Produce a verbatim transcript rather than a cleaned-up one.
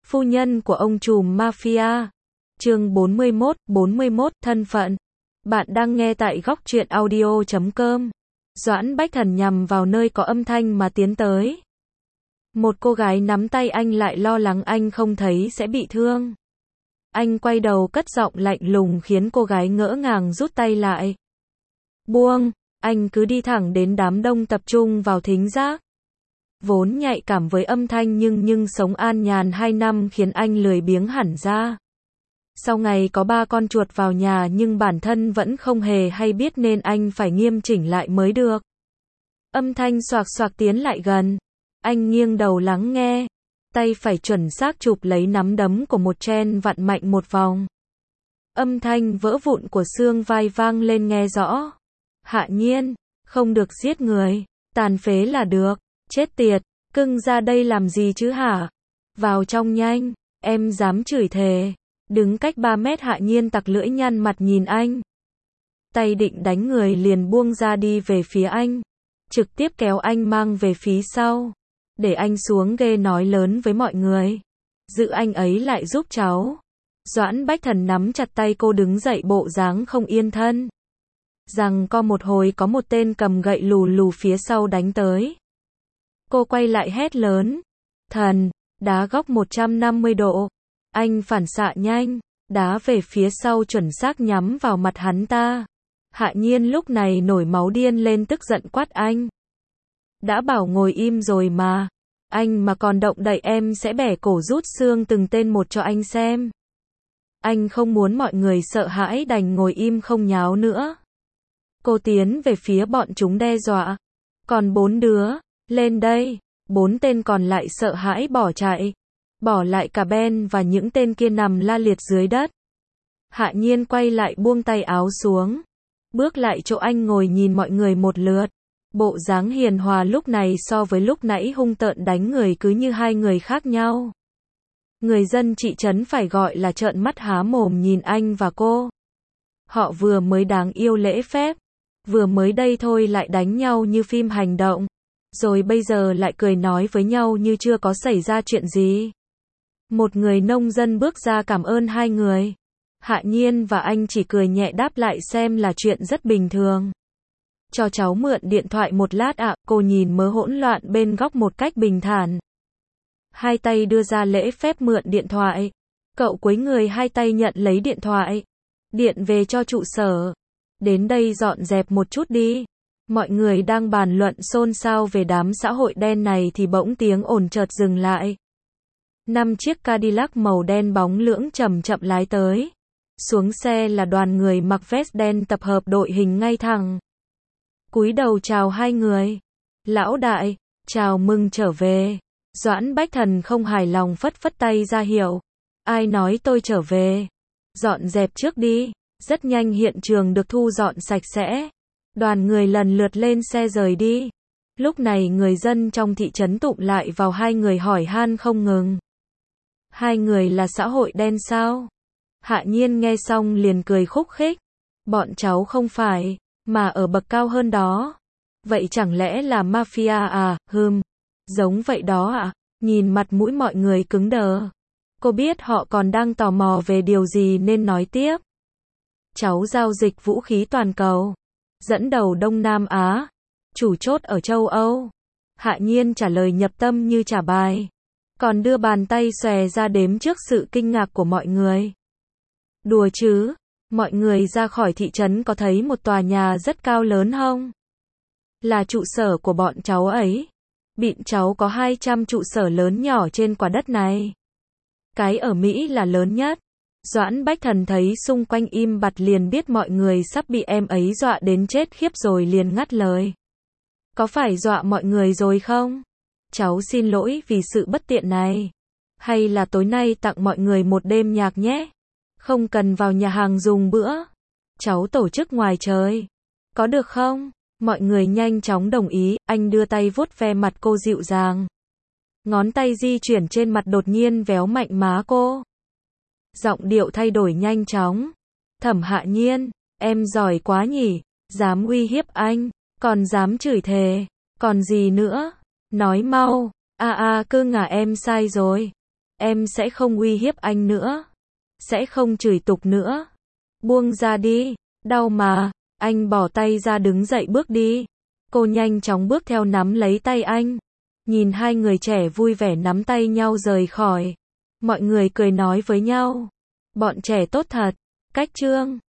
Phu nhân của ông trùm mafia. Chương bốn mươi mốt, bốn mươi mốt, thân phận. Bạn đang nghe tại góc truyện audio chấm com. Doãn Bách Thần nhằm vào nơi có âm thanh mà tiến tới. Một cô gái nắm tay anh lại lo lắng anh không thấy sẽ bị thương. Anh quay đầu cất giọng lạnh lùng khiến cô gái ngỡ ngàng rút tay lại. Buông, anh cứ đi thẳng đến đám đông tập trung vào thính giác. Vốn nhạy cảm với âm thanh nhưng nhưng sống an nhàn hai năm khiến anh lười biếng hẳn ra. Sau ngày có ba con chuột vào nhà nhưng bản thân vẫn không hề hay biết nên anh phải nghiêm chỉnh lại mới được. Âm thanh xoạc xoạc tiến lại gần. Anh nghiêng đầu lắng nghe. Tay phải chuẩn xác chụp lấy nắm đấm của một chen vặn mạnh một vòng. Âm thanh vỡ vụn của xương vai vang lên nghe rõ. Hạ Nhiên, không được giết người, tàn phế là được. Chết tiệt, cưng ra đây làm gì chứ hả? Vào trong nhanh, em dám chửi thề. Đứng cách ba mét Hạ Nhiên tặc lưỡi nhăn mặt nhìn anh. Tay định đánh người liền buông ra đi về phía anh. Trực tiếp kéo anh mang về phía sau. Để anh xuống ghê nói lớn với mọi người. Giữ anh ấy lại giúp cháu. Doãn Bách Thần nắm chặt tay cô đứng dậy bộ dáng không yên thân. Rằng co một hồi có một tên cầm gậy lù lù phía sau đánh tới. Cô quay lại hét lớn. Thần, đá góc một trăm năm mươi độ. Anh phản xạ nhanh, đá về phía sau chuẩn xác nhắm vào mặt hắn ta. Hạ Nhiên lúc này nổi máu điên lên tức giận quát anh. Đã bảo ngồi im rồi mà. Anh mà còn động đậy em sẽ bẻ cổ rút xương từng tên một cho anh xem. Anh không muốn mọi người sợ hãi đành ngồi im không nháo nữa. Cô tiến về phía bọn chúng đe dọa. Còn bốn đứa, lên đây. Bốn tên còn lại sợ hãi bỏ chạy. Bỏ lại cả Ben và những tên kia nằm la liệt dưới đất. Hạ Nhiên quay lại buông tay áo xuống. Bước lại chỗ anh ngồi nhìn mọi người một lượt. Bộ dáng hiền hòa lúc này so với lúc nãy hung tợn đánh người cứ như hai người khác nhau. Người dân thị trấn phải gọi là trợn mắt há mồm nhìn anh và cô. Họ vừa mới đáng yêu lễ phép. Vừa mới đây thôi lại đánh nhau như phim hành động. Rồi bây giờ lại cười nói với nhau như chưa có xảy ra chuyện gì. Một người nông dân bước ra cảm ơn hai người. Hạ Nhiên và anh chỉ cười nhẹ đáp lại xem là chuyện rất bình thường. Cho cháu mượn điện thoại một lát ạ, à, cô nhìn mớ hỗn loạn bên góc một cách bình thản. Hai tay đưa ra lễ phép mượn điện thoại. Cậu cúi người hai tay nhận lấy điện thoại. Điện về cho trụ sở. Đến đây dọn dẹp một chút đi. Mọi người đang bàn luận xôn xao về đám xã hội đen này thì bỗng tiếng ồn chợt dừng lại. Năm chiếc Cadillac màu đen bóng lưỡng chậm chậm lái tới. Xuống xe là đoàn người mặc vest đen tập hợp đội hình ngay thẳng. Cúi đầu chào hai người. Lão đại, chào mừng trở về. Doãn Bách Thần không hài lòng phất phất tay ra hiệu. Ai nói tôi trở về? Dọn dẹp trước đi. Rất nhanh hiện trường được thu dọn sạch sẽ. Đoàn người lần lượt lên xe rời đi. Lúc này người dân trong thị trấn tụng lại vào hai người hỏi han không ngừng. Hai người là xã hội đen sao? Hạ Nhiên nghe xong liền cười khúc khích. Bọn cháu không phải, mà ở bậc cao hơn đó. Vậy chẳng lẽ là mafia à, hừm. Giống vậy đó ạ. À? Nhìn mặt mũi mọi người cứng đờ. Cô biết họ còn đang tò mò về điều gì nên nói tiếp. Cháu giao dịch vũ khí toàn cầu. Dẫn đầu Đông Nam Á. Chủ chốt ở châu Âu. Hạ Nhiên trả lời nhập tâm như trả bài. Còn đưa bàn tay xòe ra đếm trước sự kinh ngạc của mọi người. Đùa chứ, mọi người ra khỏi thị trấn có thấy một tòa nhà rất cao lớn không? Là trụ sở của bọn cháu ấy. Bịn cháu có hai trăm trụ sở lớn nhỏ trên quả đất này. Cái ở Mỹ là lớn nhất. Doãn Bách Thần thấy xung quanh im bặt liền biết mọi người sắp bị em ấy dọa đến chết khiếp rồi liền ngắt lời. Có phải dọa mọi người rồi không? Cháu xin lỗi vì sự bất tiện này. Hay là tối nay tặng mọi người một đêm nhạc nhé. Không cần vào nhà hàng dùng bữa. Cháu tổ chức ngoài trời. Có được không? Mọi người nhanh chóng đồng ý. Anh đưa tay vuốt ve mặt cô dịu dàng. Ngón tay di chuyển trên mặt đột nhiên véo mạnh má cô. Giọng điệu thay đổi nhanh chóng. Thẩm Hạ Nhiên, em giỏi quá nhỉ. Dám uy hiếp anh. Còn dám chửi thề. Còn gì nữa? Nói mau. A a cưng à em sai rồi. Em sẽ không uy hiếp anh nữa. Sẽ không chửi tục nữa. Buông ra đi. Đau mà. Anh bỏ tay ra đứng dậy bước đi. Cô nhanh chóng bước theo nắm lấy tay anh. Nhìn hai người trẻ vui vẻ nắm tay nhau rời khỏi. Mọi người cười nói với nhau. Bọn trẻ tốt thật. Cách chương